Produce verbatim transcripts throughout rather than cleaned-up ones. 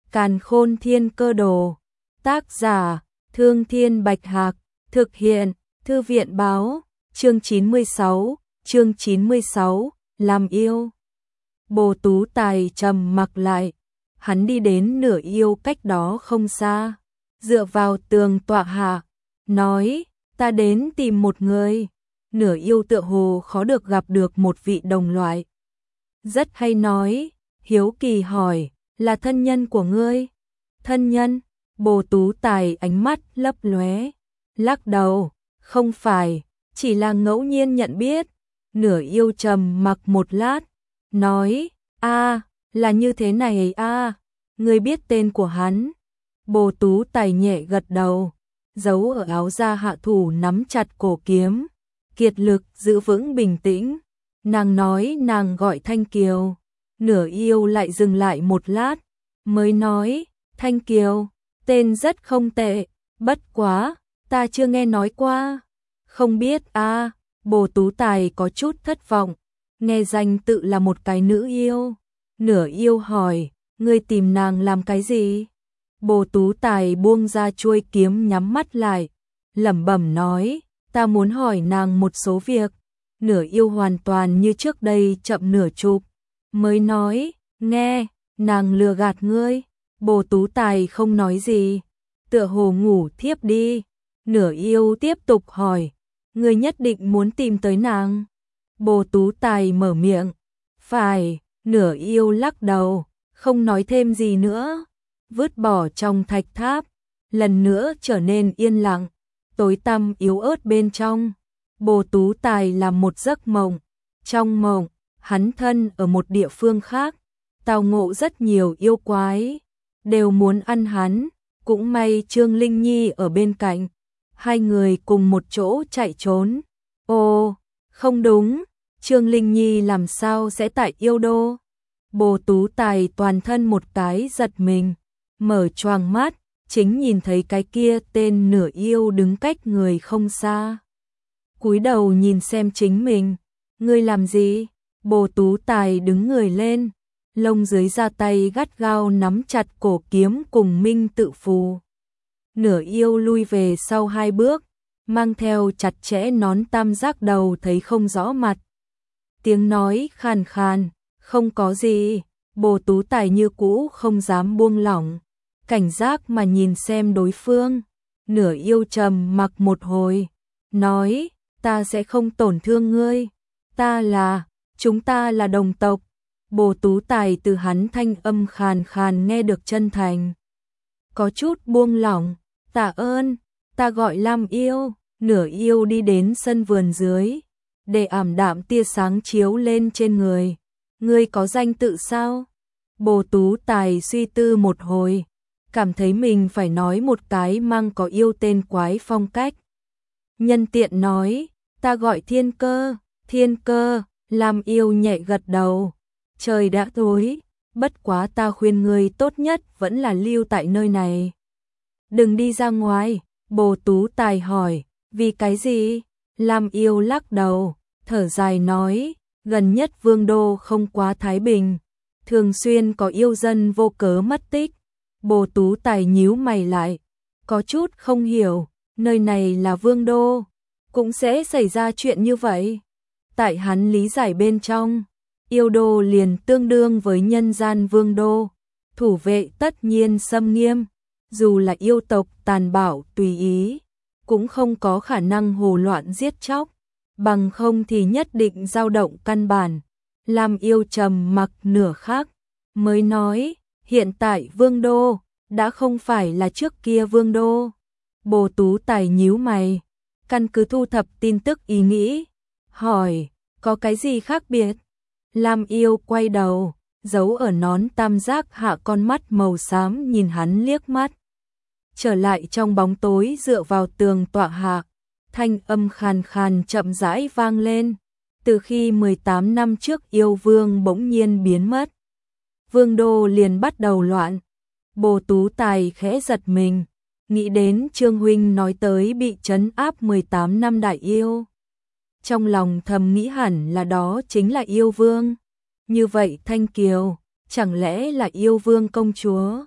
Càn Khôn Thiên Cơ Đồ. Tác giả: Thương Thiên Bạch Hạc. Thực hiện: Thư viện Báo. Chương chín mươi sáu, chương chín mươi sáu, làm yêu. Bồ Tú Tài trầm mặc lại, hắn đi đến nửa yêu cách đó không xa, dựa vào tường tọa hạ, nói, ta đến tìm một người. Nửa yêu tựa hồ khó được gặp được một vị đồng loại. Rất hay nói, hiếu kỳ hỏi, là thân nhân của ngươi? Thân nhân? Bồ Tú Tài ánh mắt lấp lóe, lắc đầu, không phải, chỉ là ngẫu nhiên nhận biết. Nửa yêu trầm mặc một lát, nói, a, là như thế này a, ngươi biết tên của hắn? Bồ Tú Tài nhẹ gật đầu, giấu ở áo da hạ thủ nắm chặt cổ kiếm, kiệt lực giữ vững bình tĩnh. Nàng nói nàng gọi Thanh Kiều. Nửa yêu lại dừng lại một lát, mới nói, Thanh Kiều, tên rất không tệ, bất quá, ta chưa nghe nói qua. Không biết a. Bồ Tú Tài có chút thất vọng, nghe danh tự là một cái nữ yêu. Nửa yêu hỏi, ngươi tìm nàng làm cái gì? Bồ Tú Tài buông ra chuôi kiếm nhắm mắt lại, lẩm bẩm nói, ta muốn hỏi nàng một số việc. Nửa yêu hoàn toàn như trước đây chậm nửa chục, mới nói, nghe, nàng lừa gạt ngươi. Bồ Tú Tài không nói gì, tựa hồ ngủ thiếp đi. Nửa yêu tiếp tục hỏi, ngươi nhất định muốn tìm tới nàng? Bồ Tú Tài mở miệng, phải. Nửa yêu lắc đầu, không nói thêm gì nữa, vứt bỏ trong thạch tháp, lần nữa trở nên yên lặng, tối tăm yếu ớt bên trong. Bồ Tú Tài làm một giấc mộng, trong mộng, hắn thân ở một địa phương khác, tao ngộ rất nhiều yêu quái, đều muốn ăn hắn, cũng may Trương Linh Nhi ở bên cạnh, hai người cùng một chỗ chạy trốn. Ồ, không đúng, Trương Linh Nhi làm sao sẽ tại yêu đô? Bồ Tú Tài toàn thân một cái giật mình, mở choàng mắt, chính nhìn thấy cái kia tên nửa yêu đứng cách người không xa. Cúi đầu nhìn xem chính mình, ngươi làm gì? Bồ Tú Tài đứng người lên, lông dưới da tay gắt gao nắm chặt cổ kiếm cùng minh tự phù. Nửa yêu lui về sau hai bước, mang theo chặt chẽ nón tam giác đầu thấy không rõ mặt. Tiếng nói khàn khàn, không có gì. Bồ Tú Tài như cũ không dám buông lỏng, cảnh giác mà nhìn xem đối phương. Nửa yêu trầm mặc một hồi, nói, ta sẽ không tổn thương ngươi, ta là, chúng ta là đồng tộc. Bồ Tú Tài từ hắn thanh âm khàn khàn nghe được chân thành, có chút buông lỏng, tạ ơn, ta gọi Lam Yêu. Nửa yêu đi đến sân vườn dưới, để ảm đạm tia sáng chiếu lên trên người. Ngươi có danh tự sao? Bồ Tú Tài suy tư một hồi, cảm thấy mình phải nói một cái mang có yêu tên quái phong cách. Nhân tiện nói, ta gọi Thiên Cơ. Thiên Cơ. Lam Yêu nhẹ gật đầu. Trời đã tối, bất quá ta khuyên ngươi tốt nhất vẫn là lưu tại nơi này, đừng đi ra ngoài. Bồ Tú Tài hỏi, vì cái gì? Lam Yêu lắc đầu, thở dài nói, gần nhất vương đô không quá thái bình, thường xuyên có yêu dân vô cớ mất tích. Bồ Tú Tài nhíu mày lại, có chút không hiểu, nơi này là vương đô, cũng sẽ xảy ra chuyện như vậy. Tại hắn lý giải bên trong, yêu đô liền tương đương với nhân gian vương đô, thủ vệ tất nhiên xâm nghiêm, dù là yêu tộc tàn bạo tùy ý, cũng không có khả năng hồ loạn giết chóc, bằng không thì nhất định dao động căn bản. Lam Yêu trầm mặc nửa khắc, mới nói, hiện tại vương đô đã không phải là trước kia vương đô. Bồ Tú Tài nhíu mày, căn cứ thu thập tin tức ý nghĩ, hỏi, có cái gì khác biệt? Lam Yêu quay đầu, giấu ở nón tam giác hạ con mắt màu xám nhìn hắn liếc mắt, trở lại trong bóng tối dựa vào tường tọa hạ, thanh âm khàn khàn chậm rãi vang lên. Từ khi mười tám năm trước yêu vương bỗng nhiên biến mất, vương đô liền bắt đầu loạn. Bồ Tú Tài khẽ giật mình, nghĩ đến Trương huynh nói tới bị trấn áp mười tám năm đại yêu. Trong lòng thầm nghĩ hẳn là đó chính là yêu vương. Như vậy Thanh Kiều, chẳng lẽ là yêu vương công chúa?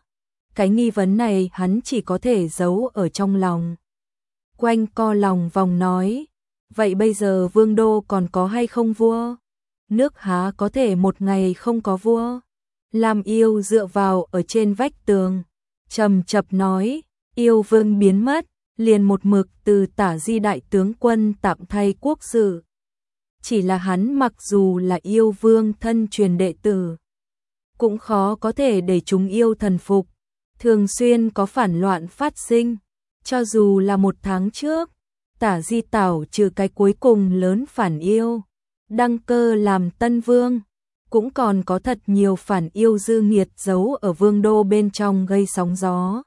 cái nghi vấn này hắn chỉ có thể giấu ở trong lòng. Quanh co lòng vòng nói, vậy bây giờ vương đô còn có hay không vua? Nước há có thể một ngày không có vua? Lam Yêu dựa vào ở trên vách tường, trầm chập nói, yêu vương biến mất, liền một mực từ Tả Di đại tướng quân tạm thay quốc sự. Chỉ là hắn mặc dù là yêu vương thân truyền đệ tử, cũng khó có thể để chúng yêu thần phục, thường xuyên có phản loạn phát sinh. Cho dù là một tháng trước, Tả Di Tảo trừ cái cuối cùng lớn phản yêu, đăng cơ làm tân vương, cũng còn có thật nhiều phản yêu dư nghiệt giấu ở vương đô bên trong gây sóng gió.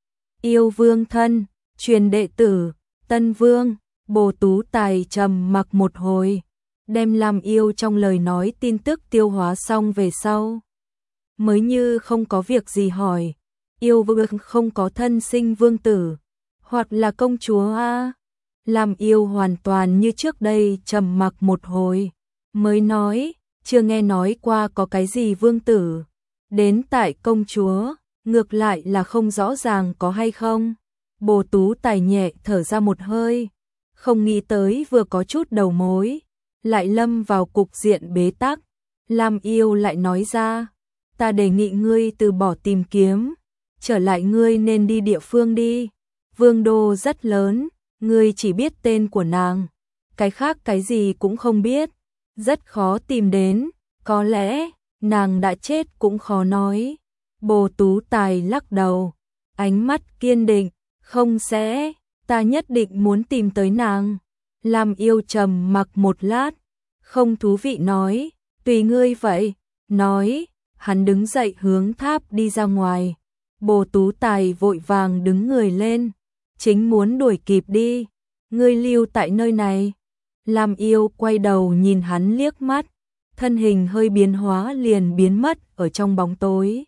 Yêu vương thân, truyền đệ tử, tân vương, Bồ Tú Tài trầm mặc một hồi, đem Lam Yêu trong lời nói tin tức tiêu hóa xong về sau. Mới như không có việc gì hỏi, yêu vương không có thân sinh vương tử, hoặc là công chúa a? Lam Yêu hoàn toàn như trước đây trầm mặc một hồi, mới nói, chưa nghe nói qua có cái gì vương tử. Đến tại công chúa, ngược lại là không rõ ràng có hay không. Bồ Tú Tài nhẹ thở ra một hơi, không nghĩ tới vừa có chút đầu mối, lại lâm vào cục diện bế tắc. Lam Yêu lại nói ra, ta đề nghị ngươi từ bỏ tìm kiếm, trở lại ngươi nên đi địa phương đi. Vương đô rất lớn, ngươi chỉ biết tên của nàng, cái khác cái gì cũng không biết, rất khó tìm đến, có lẽ nàng đã chết cũng khó nói. Bồ Tú Tài lắc đầu, ánh mắt kiên định, không sẽ, ta nhất định muốn tìm tới nàng. Lam Yêu trầm mặc một lát, không thú vị nói, tùy ngươi vậy. Nói, hắn đứng dậy hướng tháp đi ra ngoài. Bồ Tú Tài vội vàng đứng người lên, chính muốn đuổi kịp đi. Ngươi lưu tại nơi này. Lam Yêu quay đầu nhìn hắn liếc mắt, thân hình hơi biến hóa liền biến mất ở trong bóng tối.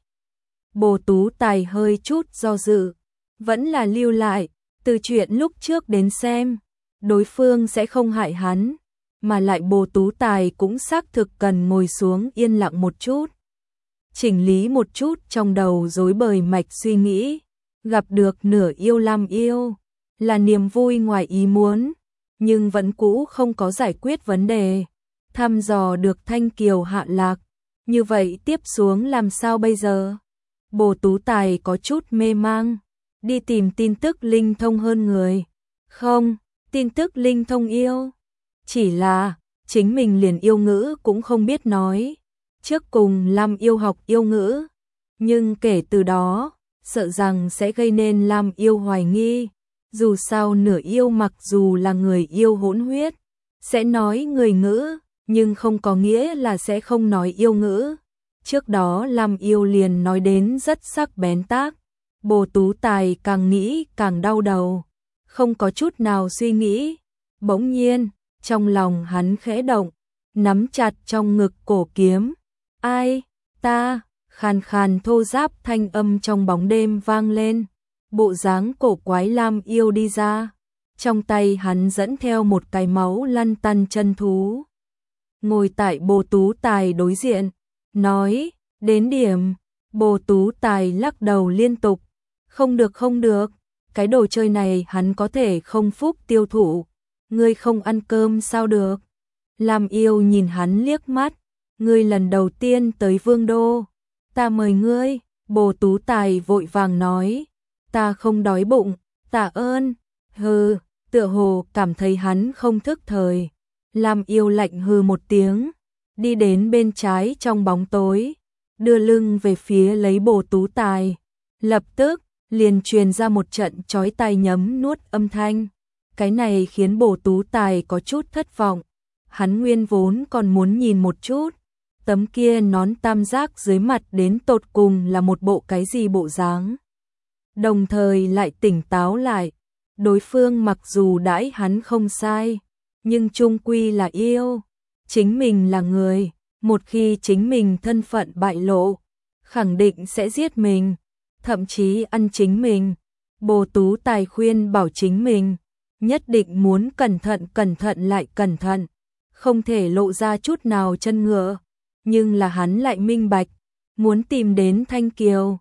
Bồ Tú Tài hơi chút do dự, vẫn là lưu lại, từ chuyện lúc trước đến xem, đối phương sẽ không hại hắn, mà lại Bồ Tú Tài cũng xác thực cần ngồi xuống yên lặng một chút, chỉnh lý một chút trong đầu rối bời mạch suy nghĩ. Gặp được nửa yêu Lam Yêu là niềm vui ngoài ý muốn, nhưng vẫn cũ không có giải quyết vấn đề. Thăm dò được Thanh Kiều hạ lạc, như vậy tiếp xuống làm sao bây giờ? Bồ Tú Tài có chút mê mang, đi tìm tin tức linh thông hơn người. Không, tin tức linh thông yêu, chỉ là chính mình liền yêu ngữ cũng không biết nói. Trước cùng Lam Yêu học yêu ngữ, nhưng kể từ đó, sợ rằng sẽ gây nên Lam Yêu hoài nghi. Dù sao nửa yêu mặc dù là người yêu hỗn huyết, sẽ nói người ngữ, nhưng không có nghĩa là sẽ không nói yêu ngữ. Trước đó Lam Yêu liền nói đến rất sắc bén tác. Bồ Tú Tài càng nghĩ càng đau đầu, không có chút nào suy nghĩ. Bỗng nhiên, trong lòng hắn khẽ động, nắm chặt trong ngực cổ kiếm. Ai? Ta? Khàn khàn thô ráp thanh âm trong bóng đêm vang lên. Bộ dáng cổ quái Lam Yêu đi ra, trong tay hắn dẫn theo một cái máu lăn tăn chân thú. Ngồi tại Bồ Tú Tài đối diện, nói, đến điểm. Bồ Tú Tài lắc đầu liên tục, không được không được, cái đồ chơi này hắn có thể không phúc tiêu thụ, ngươi không ăn cơm sao được. Lam Yêu nhìn hắn liếc mắt, ngươi lần đầu tiên tới Vương Đô, ta mời ngươi. Bồ Tú Tài vội vàng nói, ta không đói bụng, tạ ơn. Hừ, tựa hồ cảm thấy hắn không thức thời. Lam Yêu lạnh hừ một tiếng, đi đến bên trái trong bóng tối, đưa lưng về phía lấy Bồ Tú Tài. Lập tức, liền truyền ra một trận chói tai nhấm nuốt âm thanh. Cái này khiến Bồ Tú Tài có chút thất vọng. Hắn nguyên vốn còn muốn nhìn một chút, tấm kia nón tam giác dưới mặt đến tột cùng là một bộ cái gì bộ dáng. Đồng thời lại tỉnh táo lại, đối phương mặc dù đãi hắn không sai, nhưng chung quy là yêu, chính mình là người, một khi chính mình thân phận bại lộ, khẳng định sẽ giết mình, thậm chí ăn chính mình. Bồ Tú Tài khuyên bảo chính mình, nhất định muốn cẩn thận cẩn thận lại cẩn thận, không thể lộ ra chút nào chân ngựa, nhưng là hắn lại minh bạch, muốn tìm đến Thanh Kiều,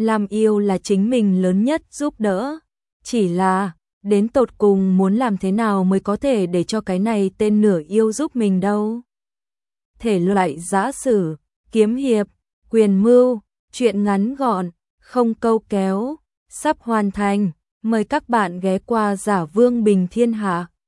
làm yêu là chính mình lớn nhất giúp đỡ. Chỉ là, đến tột cùng muốn làm thế nào mới có thể để cho cái này tên nửa yêu giúp mình đâu. Thể loại giã sử, kiếm hiệp, quyền mưu, truyện ngắn gọn, không câu kéo, sắp hoàn thành. Mời các bạn ghé qua Giả Vương Bình Thiên Hạ.